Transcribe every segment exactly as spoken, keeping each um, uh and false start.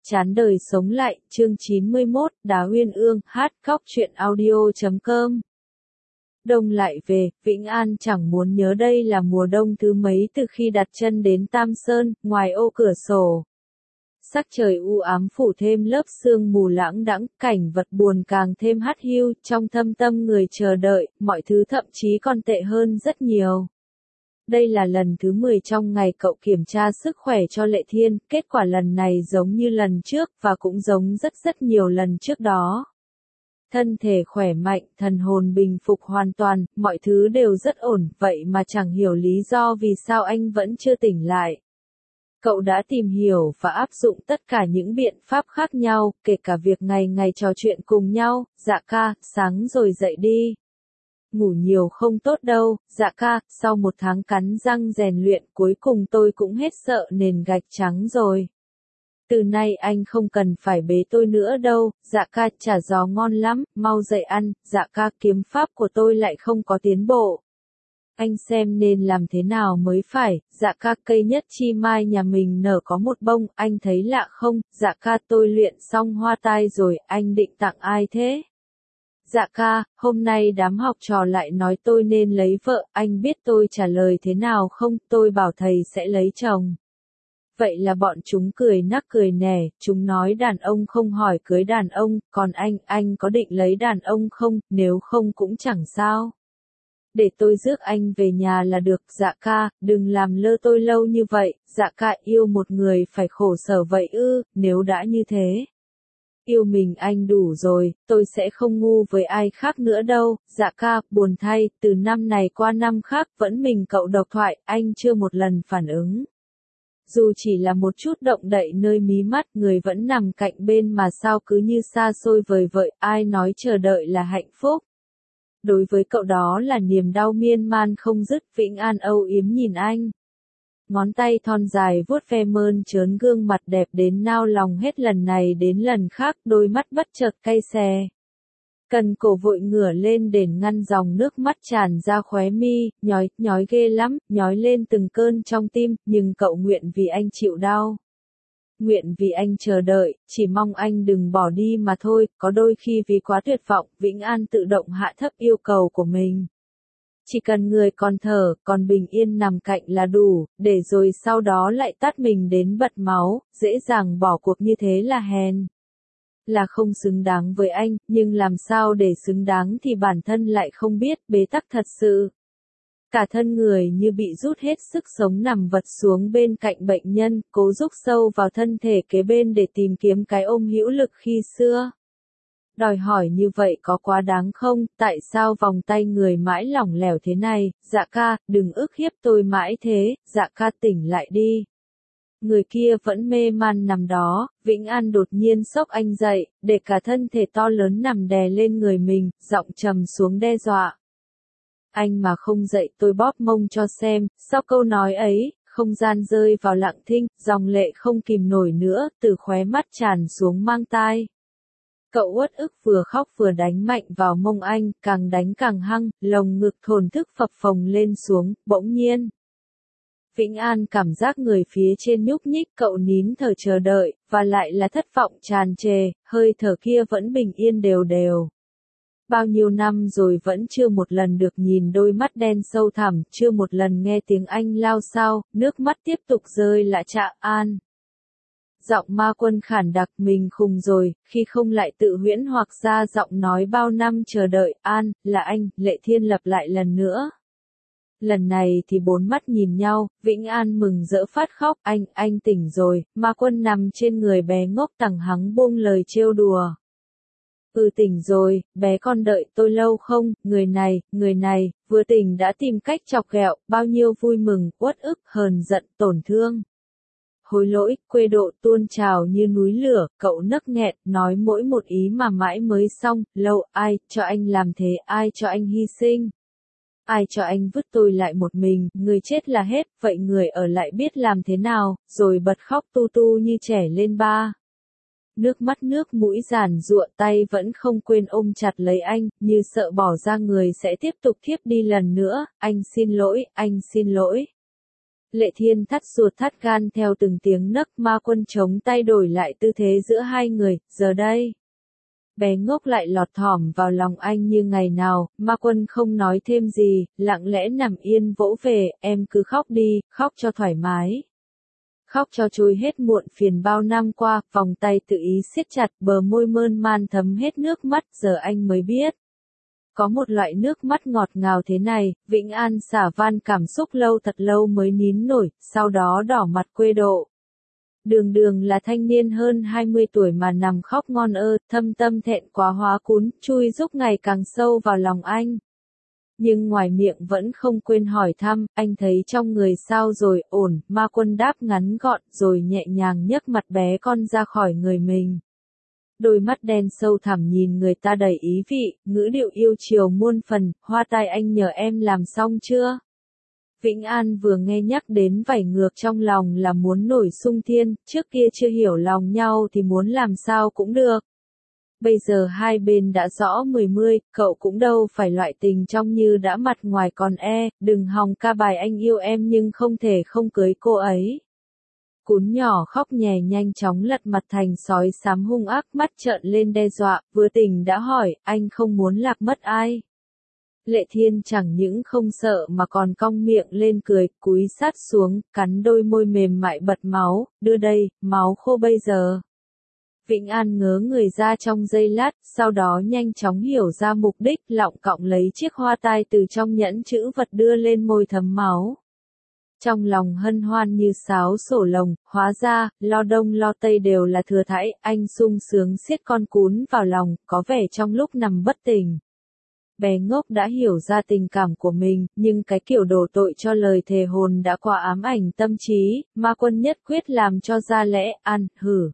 Chán đời sống lại, chương chín mươi mốt, Đá Uyên Ương, hát khóc truyện audio chấm com. Đông lại về, Vĩnh An chẳng muốn nhớ đây là mùa đông thứ mấy từ khi đặt chân đến Tam Sơn, ngoài ô cửa sổ. Sắc trời u ám phủ thêm lớp sương mù lãng đãng, cảnh vật buồn càng thêm hắt hiu, trong thâm tâm người chờ đợi, mọi thứ thậm chí còn tệ hơn rất nhiều. Đây là lần thứ mười trong ngày cậu kiểm tra sức khỏe cho Lệ Thiên, kết quả lần này giống như lần trước, và cũng giống rất rất nhiều lần trước đó. Thân thể khỏe mạnh, thần hồn bình phục hoàn toàn, mọi thứ đều rất ổn, vậy mà chẳng hiểu lý do vì sao anh vẫn chưa tỉnh lại. Cậu đã tìm hiểu và áp dụng tất cả những biện pháp khác nhau, kể cả việc ngày ngày trò chuyện cùng nhau. Dạ ca, sáng rồi dậy đi. Ngủ nhiều không tốt đâu, dạ ca, sau một tháng cắn răng rèn luyện cuối cùng tôi cũng hết sợ nền gạch trắng rồi. Từ nay anh không cần phải bế tôi nữa đâu, dạ ca, chả gió ngon lắm, mau dậy ăn, dạ ca, kiếm pháp của tôi lại không có tiến bộ. Anh xem nên làm thế nào mới phải, dạ ca, cây nhất chi mai nhà mình nở có một bông, anh thấy lạ không, dạ ca, tôi luyện xong hoa tai rồi, anh định tặng ai thế? Dạ ca, hôm nay đám học trò lại nói tôi nên lấy vợ, anh biết tôi trả lời thế nào không, tôi bảo thầy sẽ lấy chồng. Vậy là bọn chúng cười nắc cười nẻ, chúng nói đàn ông không hỏi cưới đàn ông, còn anh, anh có định lấy đàn ông không, nếu không cũng chẳng sao. Để tôi rước anh về nhà là được, dạ ca, đừng làm lơ tôi lâu như vậy, dạ ca, yêu một người phải khổ sở vậy ư, nếu đã như thế. Yêu mình anh đủ rồi, tôi sẽ không ngu với ai khác nữa đâu, dạ ca, buồn thay, từ năm này qua năm khác vẫn mình cậu độc thoại, anh chưa một lần phản ứng. Dù chỉ là một chút động đậy nơi mí mắt, người vẫn nằm cạnh bên mà sao cứ như xa xôi vời vợi, ai nói chờ đợi là hạnh phúc. Đối với cậu đó là niềm đau miên man không dứt, Vĩnh An âu yếm nhìn anh. Ngón tay thon dài vuốt ve mơn trớn gương mặt đẹp đến nao lòng hết lần này đến lần khác, đôi mắt bất chợt cay xè. Cần cổ vội ngửa lên để ngăn dòng nước mắt tràn ra khóe mi, nhói, nhói ghê lắm, nhói lên từng cơn trong tim, nhưng cậu nguyện vì anh chịu đau. Nguyện vì anh chờ đợi, chỉ mong anh đừng bỏ đi mà thôi, có đôi khi vì quá tuyệt vọng, Vĩnh An tự động hạ thấp yêu cầu của mình. Chỉ cần người còn thở, còn bình yên nằm cạnh là đủ, để rồi sau đó lại tát mình đến bật máu, dễ dàng bỏ cuộc như thế là hèn. Là không xứng đáng với anh, nhưng làm sao để xứng đáng thì bản thân lại không biết, bế tắc thật sự. Cả thân người như bị rút hết sức sống nằm vật xuống bên cạnh bệnh nhân, cố rúc sâu vào thân thể kế bên để tìm kiếm cái ôm hữu lực khi xưa. Đòi hỏi như vậy có quá đáng không, tại sao vòng tay người mãi lỏng lẻo thế này, dạ ca, đừng ức hiếp tôi mãi thế, dạ ca tỉnh lại đi. Người kia vẫn mê man nằm đó, Vĩnh An đột nhiên xốc anh dậy, để cả thân thể to lớn nằm đè lên người mình, giọng trầm xuống đe dọa. Anh mà không dậy tôi bóp mông cho xem, sau câu nói ấy, không gian rơi vào lặng thinh, dòng lệ không kìm nổi nữa, từ khóe mắt tràn xuống mang tai. Cậu uất ức vừa khóc vừa đánh mạnh vào mông anh, càng đánh càng hăng, lồng ngực thổn thức phập phồng lên xuống, bỗng nhiên. Vĩnh An cảm giác người phía trên nhúc nhích, cậu nín thở chờ đợi, và lại là thất vọng tràn trề, hơi thở kia vẫn bình yên đều đều. Bao nhiêu năm rồi vẫn chưa một lần được nhìn đôi mắt đen sâu thẳm, chưa một lần nghe tiếng anh lao xao, nước mắt tiếp tục rơi lạ chạ An. Giọng ma quân khản đặc, mình khùng rồi, khi không lại tự huyễn hoặc ra giọng nói bao năm chờ đợi, An, là anh, Lệ Thiên lặp lại lần nữa. Lần này thì bốn mắt nhìn nhau, Vĩnh An mừng rỡ phát khóc, anh, anh tỉnh rồi, ma quân nằm trên người bé ngốc tằng hắng buông lời trêu đùa. Ừ tỉnh rồi, bé con đợi tôi lâu không, người này, người này, vừa tỉnh đã tìm cách chọc ghẹo, bao nhiêu vui mừng, uất ức, hờn giận, tổn thương. Hối lỗi, quê độ tuôn trào như núi lửa, cậu nấc nghẹn, nói mỗi một ý mà mãi mới xong, lâu, ai, cho anh làm thế, ai cho anh hy sinh. Ai cho anh vứt tôi lại một mình, người chết là hết, vậy người ở lại biết làm thế nào, rồi bật khóc tu tu như trẻ lên ba. Nước mắt nước mũi giàn giụa, tay vẫn không quên ôm chặt lấy anh, như sợ bỏ ra người sẽ tiếp tục thiếp đi lần nữa, anh xin lỗi, anh xin lỗi. Lệ Thiên thắt ruột thắt gan theo từng tiếng nấc, Ma Quân chống tay đổi lại tư thế giữa hai người, giờ đây. Bé ngốc lại lọt thỏm vào lòng anh như ngày nào, Ma Quân không nói thêm gì, lặng lẽ nằm yên vỗ về, em cứ khóc đi, khóc cho thoải mái. Khóc cho trôi hết muộn phiền bao năm qua, vòng tay tự ý siết chặt, bờ môi mơn man thấm hết nước mắt, giờ anh mới biết. Có một loại nước mắt ngọt ngào thế này, Vĩnh An xả van cảm xúc lâu thật lâu mới nín nổi, sau đó đỏ mặt quê độ. Đường đường là thanh niên hơn hai mươi tuổi mà nằm khóc ngon ơ, thâm tâm thẹn quá hóa cún, chui rúc ngày càng sâu vào lòng anh. Nhưng ngoài miệng vẫn không quên hỏi thăm, anh thấy trong người sao rồi, ổn, Ma Quân đáp ngắn gọn, rồi nhẹ nhàng nhấc mặt bé con ra khỏi người mình. Đôi mắt đen sâu thẳm nhìn người ta đầy ý vị, ngữ điệu yêu chiều muôn phần, hoa tai anh nhờ em làm xong chưa? Vĩnh An vừa nghe nhắc đến vảy ngược trong lòng là muốn nổi sung thiên, trước kia chưa hiểu lòng nhau thì muốn làm sao cũng được. Bây giờ hai bên đã rõ mười mươi, cậu cũng đâu phải loại tình trong như đã mặt ngoài còn e, đừng hòng ca bài anh yêu em nhưng không thể không cưới cô ấy. Cún nhỏ khóc nhè nhanh chóng lật mặt thành sói xám hung ác, mắt trợn lên đe dọa, vừa tỉnh đã hỏi, anh không muốn lạc mất ai. Lệ Thiên chẳng những không sợ mà còn cong miệng lên cười, cúi sát xuống, cắn đôi môi mềm mại bật máu, đưa đây, máu khô bây giờ. Vĩnh An ngớ người ra trong giây lát, sau đó nhanh chóng hiểu ra mục đích, lọng cọng lấy chiếc hoa tai từ trong nhẫn chữ vật đưa lên môi thấm máu. Trong lòng hân hoan như sáo sổ lồng, hóa ra, lo đông lo tây đều là thừa thãi, anh sung sướng siết con cún vào lòng, có vẻ trong lúc nằm bất tỉnh. Bé ngốc đã hiểu ra tình cảm của mình, nhưng cái kiểu đổ tội cho lời thề hồn đã qua ám ảnh tâm trí, Ma Quân nhất quyết làm cho ra lẽ, ăn, hử.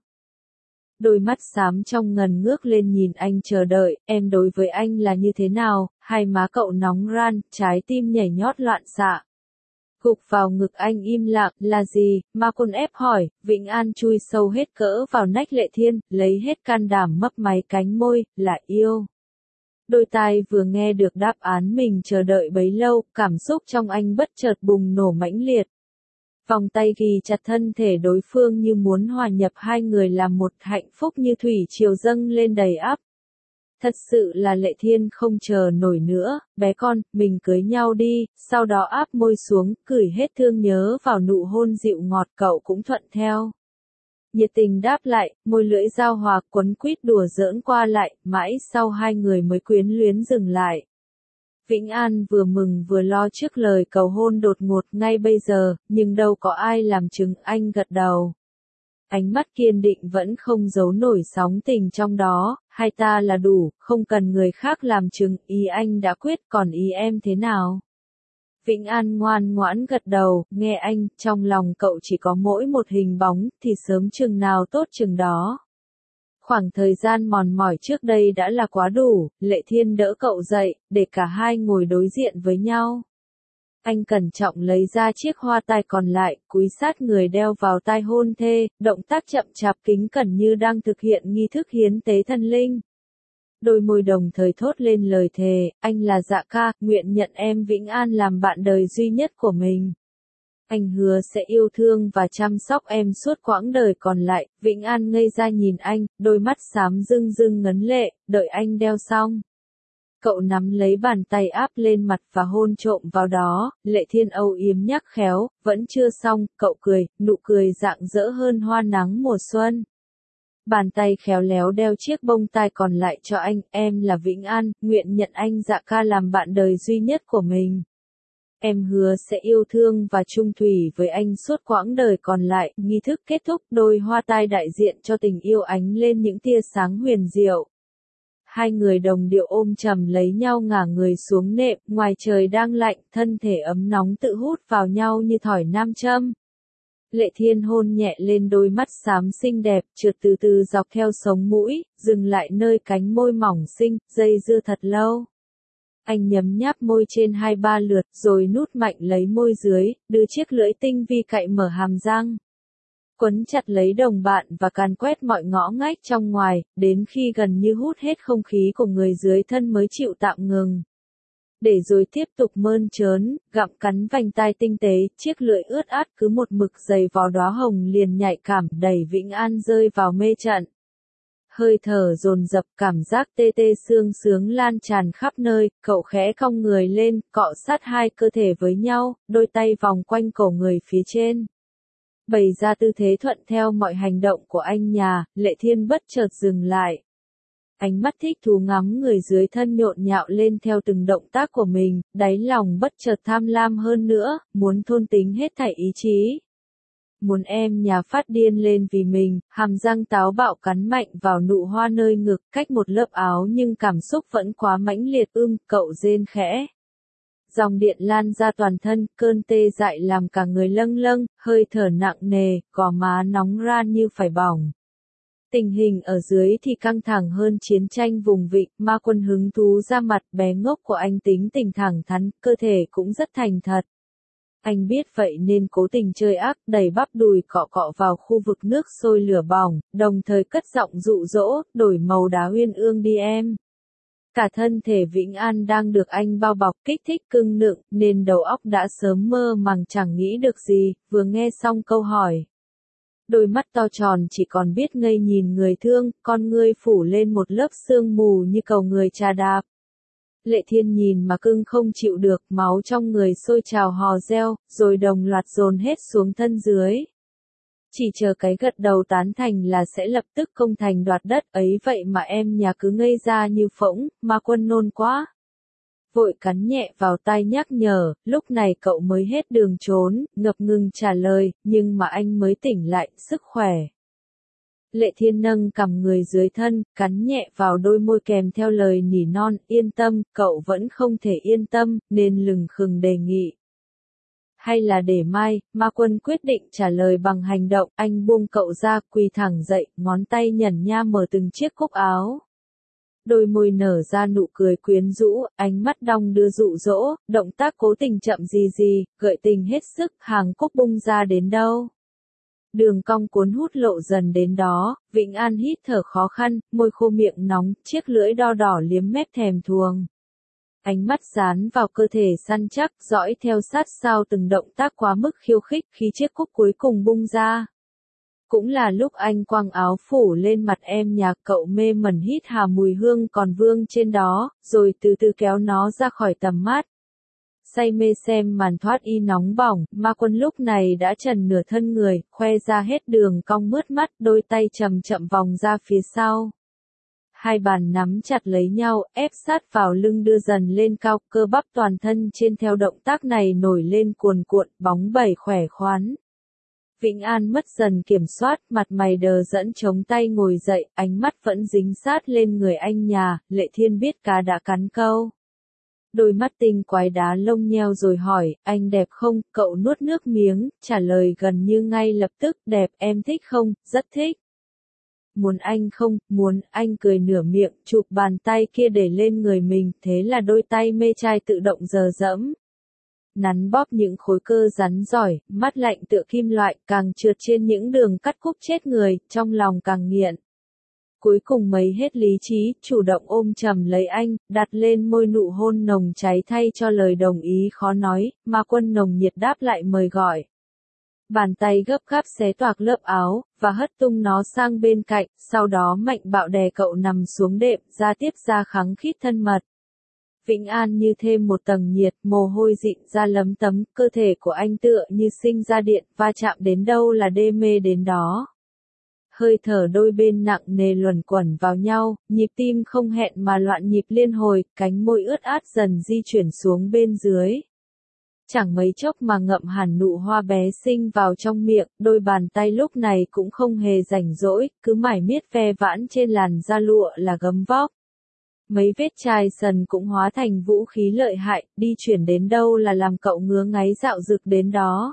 Đôi mắt xám trong ngần ngước lên nhìn anh chờ đợi, em đối với anh là như thế nào, hai má cậu nóng ran, trái tim nhảy nhót loạn xạ. Gục vào ngực anh im lặng, là gì, Ma Quân ép hỏi, Vĩnh An chui sâu hết cỡ vào nách Lệ Thiên, lấy hết can đảm mấp máy cánh môi, là yêu. Đôi tai vừa nghe được đáp án mình chờ đợi bấy lâu, cảm xúc trong anh bất chợt bùng nổ mãnh liệt. Vòng tay ghi chặt thân thể đối phương như muốn hòa nhập hai người làm một, hạnh phúc như thủy triều dâng lên đầy ắp. Thật sự là Lệ Thiên không chờ nổi nữa, bé con, mình cưới nhau đi, sau đó áp môi xuống, gửi hết thương nhớ vào nụ hôn dịu ngọt, cậu cũng thuận theo. Nhiệt tình đáp lại, môi lưỡi giao hòa quấn quýt đùa giỡn qua lại, mãi sau hai người mới quyến luyến dừng lại. Vĩnh An vừa mừng vừa lo trước lời cầu hôn đột ngột ngay bây giờ, nhưng đâu có ai làm chứng, anh gật đầu. Ánh mắt kiên định vẫn không giấu nổi sóng tình trong đó, hai ta là đủ, không cần người khác làm chứng, ý anh đã quyết, còn ý em thế nào? Vĩnh An ngoan ngoãn gật đầu, nghe anh, trong lòng cậu chỉ có mỗi một hình bóng, thì sớm chừng nào tốt chừng đó. Khoảng thời gian mòn mỏi trước đây đã là quá đủ, Lệ Thiên đỡ cậu dậy, để cả hai ngồi đối diện với nhau. Anh cẩn trọng lấy ra chiếc hoa tai còn lại, cúi sát người đeo vào tai hôn thê, động tác chậm chạp kính cẩn như đang thực hiện nghi thức hiến tế thần linh. Đôi môi đồng thời thốt lên lời thề, anh là Dạ Ca, nguyện nhận em Vĩnh An làm bạn đời duy nhất của mình. Anh hứa sẽ yêu thương và chăm sóc em suốt quãng đời còn lại. Vĩnh An ngây ra nhìn anh, đôi mắt xám rưng rưng ngấn lệ, đợi anh đeo xong. Cậu nắm lấy bàn tay áp lên mặt và hôn trộm vào đó, Lệ Thiên âu yếm nhắc khéo, vẫn chưa xong, cậu cười, nụ cười rạng rỡ hơn hoa nắng mùa xuân. Bàn tay khéo léo đeo chiếc bông tai còn lại cho anh, em là Vĩnh An, nguyện nhận anh Dạ Ca làm bạn đời duy nhất của mình. Em hứa sẽ yêu thương và chung thủy với anh suốt quãng đời còn lại. Nghi thức kết thúc, đôi hoa tai đại diện cho tình yêu ánh lên những tia sáng huyền diệu. Hai người đồng điệu ôm chầm lấy nhau ngả người xuống nệm, ngoài trời đang lạnh, thân thể ấm nóng tự hút vào nhau như thỏi nam châm. Lệ Thiên hôn nhẹ lên đôi mắt xám xinh đẹp, trượt từ từ dọc theo sống mũi, dừng lại nơi cánh môi mỏng xinh, dây dưa thật lâu. Anh nhấm nháp môi trên hai ba lượt, rồi nút mạnh lấy môi dưới, đưa chiếc lưỡi tinh vi cạy mở hàm răng. Quấn chặt lấy đồng bạn và càn quét mọi ngõ ngách trong ngoài, đến khi gần như hút hết không khí của người dưới thân mới chịu tạm ngừng. Để rồi tiếp tục mơn trớn, gặm cắn vành tai tinh tế, chiếc lưỡi ướt át cứ một mực dày vào đóa hồng liền nhạy cảm đẩy Vĩnh An rơi vào mê trận. Hơi thở dồn dập, cảm giác tê tê sương sướng lan tràn khắp nơi, cậu khẽ cong người lên, cọ sát hai cơ thể với nhau, đôi tay vòng quanh cổ người phía trên. Bày ra tư thế thuận theo mọi hành động của anh nhà, Lệ Thiên bất chợt dừng lại. Ánh mắt thích thú ngắm người dưới thân nhộn nhạo lên theo từng động tác của mình, đáy lòng bất chợt tham lam hơn nữa, muốn thôn tính hết thảy ý chí. Muốn em nhà phát điên lên vì mình, hàm răng táo bạo cắn mạnh vào nụ hoa nơi ngực, cách một lớp áo nhưng cảm xúc vẫn quá mãnh liệt. Ưm, cậu rên khẽ. Dòng điện lan ra toàn thân, cơn tê dại làm cả người lâng lâng, hơi thở nặng nề, gò má nóng ran như phải bỏng. Tình hình ở dưới thì căng thẳng hơn chiến tranh vùng vịnh, Ma Quân hứng thú ra mặt, bé ngốc của anh tính tình thẳng thắn, cơ thể cũng rất thành thật. Anh biết vậy nên cố tình chơi ác, đẩy bắp đùi cọ cọ vào khu vực nước sôi lửa bỏng, đồng thời cất giọng dụ dỗ, đổi màu đá uyên ương đi em. Cả thân thể Vĩnh An đang được anh bao bọc kích thích cưng nựng, nên đầu óc đã sớm mơ màng chẳng nghĩ được gì, vừa nghe xong câu hỏi. Đôi mắt to tròn chỉ còn biết ngây nhìn người thương, con ngươi phủ lên một lớp sương mù như cầu người trà đạp. Lệ Thiên nhìn mà cưng không chịu được, máu trong người sôi trào hò reo, rồi đồng loạt dồn hết xuống thân dưới. Chỉ chờ cái gật đầu tán thành là sẽ lập tức công thành đoạt đất, ấy vậy mà em nhà cứ ngây ra như phỗng, Ma Quân nôn quá. Vội cắn nhẹ vào tai nhắc nhở, lúc này cậu mới hết đường trốn, ngập ngừng trả lời, nhưng mà anh mới tỉnh lại, sức khỏe. Lệ Thiên nâng cằm người dưới thân, cắn nhẹ vào đôi môi kèm theo lời nỉ non, yên tâm, cậu vẫn không thể yên tâm, nên lừng khừng đề nghị. Hay là để mai, Ma Quân quyết định trả lời bằng hành động, anh buông cậu ra, quỳ thẳng dậy, ngón tay nhẩn nha mở từng chiếc cúc áo. Đôi môi nở ra nụ cười quyến rũ, ánh mắt đong đưa dụ dỗ, động tác cố tình chậm gì gì, gợi tình hết sức, hàng cúc bung ra đến đâu. Đường cong cuốn hút lộ dần đến đó, Vĩnh An hít thở khó khăn, môi khô miệng nóng, chiếc lưỡi đo đỏ liếm mép thèm thuồng. Ánh mắt dán vào cơ thể săn chắc, dõi theo sát sao từng động tác quá mức khiêu khích khi chiếc cúc cuối cùng bung ra. Cũng là lúc anh quăng áo phủ lên mặt em nhà, cậu mê mẩn hít hà mùi hương còn vương trên đó, rồi từ từ kéo nó ra khỏi tầm mắt. Say mê xem màn thoát y nóng bỏng, Ma Quân lúc này đã trần nửa thân người, khoe ra hết đường cong mướt mắt, đôi tay chậm chậm vòng ra phía sau. Hai bàn nắm chặt lấy nhau, ép sát vào lưng đưa dần lên cao, cơ bắp toàn thân trên theo động tác này nổi lên cuồn cuộn, bóng bẩy khỏe khoắn. Vĩnh An mất dần kiểm soát, mặt mày đờ dẫn chống tay ngồi dậy, ánh mắt vẫn dính sát lên người anh nhà, Lệ Thiên biết cá đã cắn câu. Đôi mắt tinh quái đá lông nheo rồi hỏi, anh đẹp không, cậu nuốt nước miếng, trả lời gần như ngay lập tức, đẹp, em thích không, rất thích. Muốn anh không, muốn, anh cười nửa miệng, chụp bàn tay kia để lên người mình, thế là đôi tay mê trai tự động dờ dẫm. Nắn bóp những khối cơ rắn giỏi, mắt lạnh tựa kim loại, càng trượt trên những đường cắt khúc chết người, trong lòng càng nghiện. Cuối cùng mấy hết lý trí, chủ động ôm chầm lấy anh, đặt lên môi nụ hôn nồng cháy thay cho lời đồng ý khó nói, Ma Quân nồng nhiệt đáp lại mời gọi. Bàn tay gấp gáp xé toạc lớp áo, và hất tung nó sang bên cạnh, sau đó mạnh bạo đè cậu nằm xuống đệm, ra tiếp ra khắng khít thân mật. Vĩnh An như thêm một tầng nhiệt, mồ hôi dịn ra lấm tấm, cơ thể của anh tựa như sinh ra điện, va chạm đến đâu là đê mê đến đó. Hơi thở đôi bên nặng nề luẩn quẩn vào nhau, nhịp tim không hẹn mà loạn nhịp liên hồi, cánh môi ướt át dần di chuyển xuống bên dưới. Chẳng mấy chốc mà ngậm hẳn nụ hoa bé xinh vào trong miệng, đôi bàn tay lúc này cũng không hề rảnh rỗi, cứ mải miết ve vãn trên làn da lụa là gấm vóc. Mấy vết chai sần cũng hóa thành vũ khí lợi hại, đi chuyển đến đâu là làm cậu ngứa ngáy dạo dực đến đó.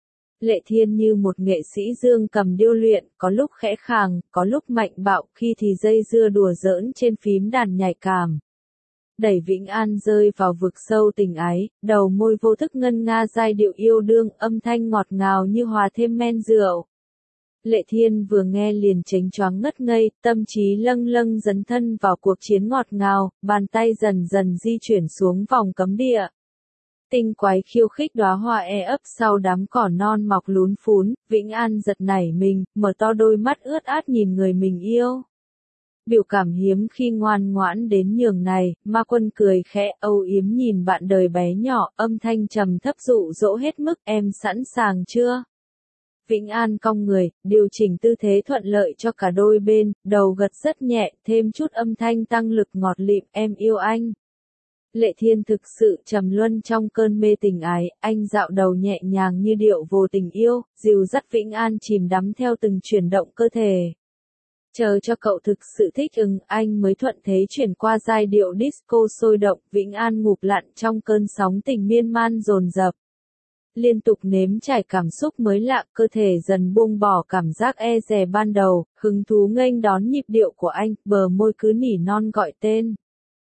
Lệ Thiên như một nghệ sĩ dương cầm điêu luyện, có lúc khẽ khàng, có lúc mạnh bạo, khi thì dây dưa đùa giỡn trên phím đàn nhạy cảm. Đẩy Vĩnh An rơi vào vực sâu tình ái, đầu môi vô thức ngân nga giai điệu yêu đương, âm thanh ngọt ngào như hòa thêm men rượu. Lệ Thiên vừa nghe liền chánh choáng ngất ngây, tâm trí lâng lâng dấn thân vào cuộc chiến ngọt ngào, bàn tay dần dần di chuyển xuống vòng cấm địa. Tinh quái khiêu khích đóa hoa e ấp sau đám cỏ non mọc lún phún, Vĩnh An giật nảy mình, mở to đôi mắt ướt át nhìn người mình yêu. Biểu cảm hiếm khi ngoan ngoãn đến nhường này, Ma Quân cười khẽ âu yếm nhìn bạn đời bé nhỏ, âm thanh trầm thấp dụ dỗ hết mức, em sẵn sàng chưa? Vĩnh An cong người, điều chỉnh tư thế thuận lợi cho cả đôi bên, đầu gật rất nhẹ, thêm chút âm thanh tăng lực ngọt lịm, em yêu anh. Lệ Thiên thực sự trầm luân trong cơn mê tình ái, anh dạo đầu nhẹ nhàng như điệu vô tình yêu, dìu dắt Vĩnh An chìm đắm theo từng chuyển động cơ thể. Chờ cho cậu thực sự thích ứng, anh mới thuận thế chuyển qua giai điệu disco sôi động, Vĩnh An ngụp lặn trong cơn sóng tình miên man dồn dập. Liên tục nếm trải cảm xúc mới lạ, cơ thể dần buông bỏ cảm giác e dè ban đầu, hứng thú nghênh đón nhịp điệu của anh, bờ môi cứ nỉ non gọi tên.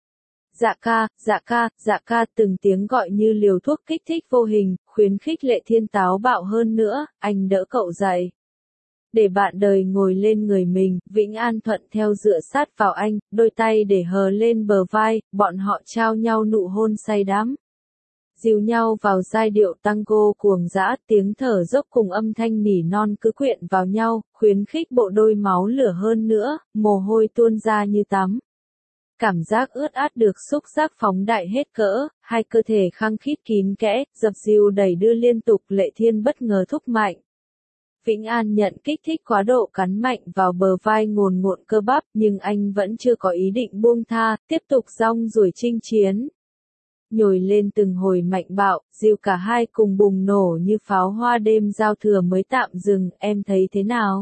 Dạ ca, dạ ca, dạ ca, từng tiếng gọi như liều thuốc kích thích vô hình, khuyến khích Lệ Thiên táo bạo hơn nữa, anh đỡ cậu dậy. Để bạn đời ngồi lên người mình, Vĩnh An thuận theo dựa sát vào anh, đôi tay để hờ lên bờ vai, bọn họ trao nhau nụ hôn say đắm. Dìu nhau vào giai điệu tango cuồng dã, tiếng thở dốc cùng âm thanh nỉ non cứ quyện vào nhau, khuyến khích bộ đôi máu lửa hơn nữa, mồ hôi tuôn ra như tắm. Cảm giác ướt át được xúc giác phóng đại hết cỡ, hai cơ thể khăng khít kín kẽ, dập dìu đẩy đưa liên tục, Lệ Thiên bất ngờ thúc mạnh. Vĩnh An nhận kích thích quá độ cắn mạnh vào bờ vai ngồn ngộn cơ bắp, nhưng anh vẫn chưa có ý định buông tha, tiếp tục rong ruổi chinh chiến. Nhồi lên từng hồi mạnh bạo, dìu cả hai cùng bùng nổ như pháo hoa đêm giao thừa mới tạm dừng, em thấy thế nào?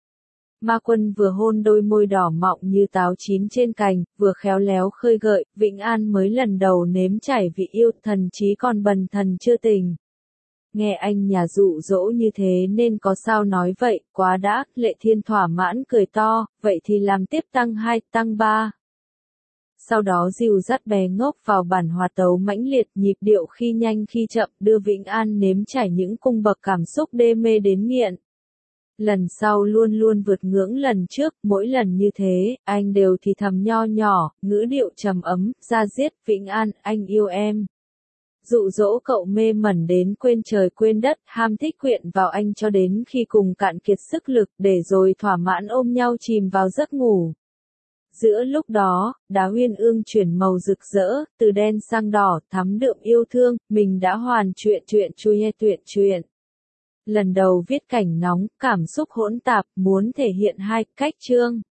Ma Quân vừa hôn đôi môi đỏ mọng như táo chín trên cành, vừa khéo léo khơi gợi, Vĩnh An mới lần đầu nếm trải vị yêu, thần chí còn bần thần chưa tình. Nghe anh nhà dụ dỗ như thế nên có sao nói vậy, quá đã, Lệ Thiên thỏa mãn cười to, vậy thì làm tiếp tăng hai, tăng ba. Sau đó dìu dắt bé ngốc vào bản hòa tấu mãnh liệt, nhịp điệu khi nhanh khi chậm, đưa Vĩnh An nếm trải những cung bậc cảm xúc đê mê đến nghiện. Lần sau luôn luôn vượt ngưỡng lần trước, mỗi lần như thế, anh đều thì thầm nho nhỏ, ngữ điệu trầm ấm, ra diết, Vĩnh An, anh yêu em. Dụ dỗ cậu mê mẩn đến quên trời quên đất, ham thích quyện vào anh cho đến khi cùng cạn kiệt sức lực, để rồi thỏa mãn ôm nhau chìm vào giấc ngủ. Giữa lúc đó, đá uyên ương chuyển màu rực rỡ, từ đen sang đỏ, thắm đượm yêu thương, mình đã hoàn truyện truyện chui hay tuyệt truyện. Lần đầu viết cảnh nóng, cảm xúc hỗn tạp, muốn thể hiện hai cách chương.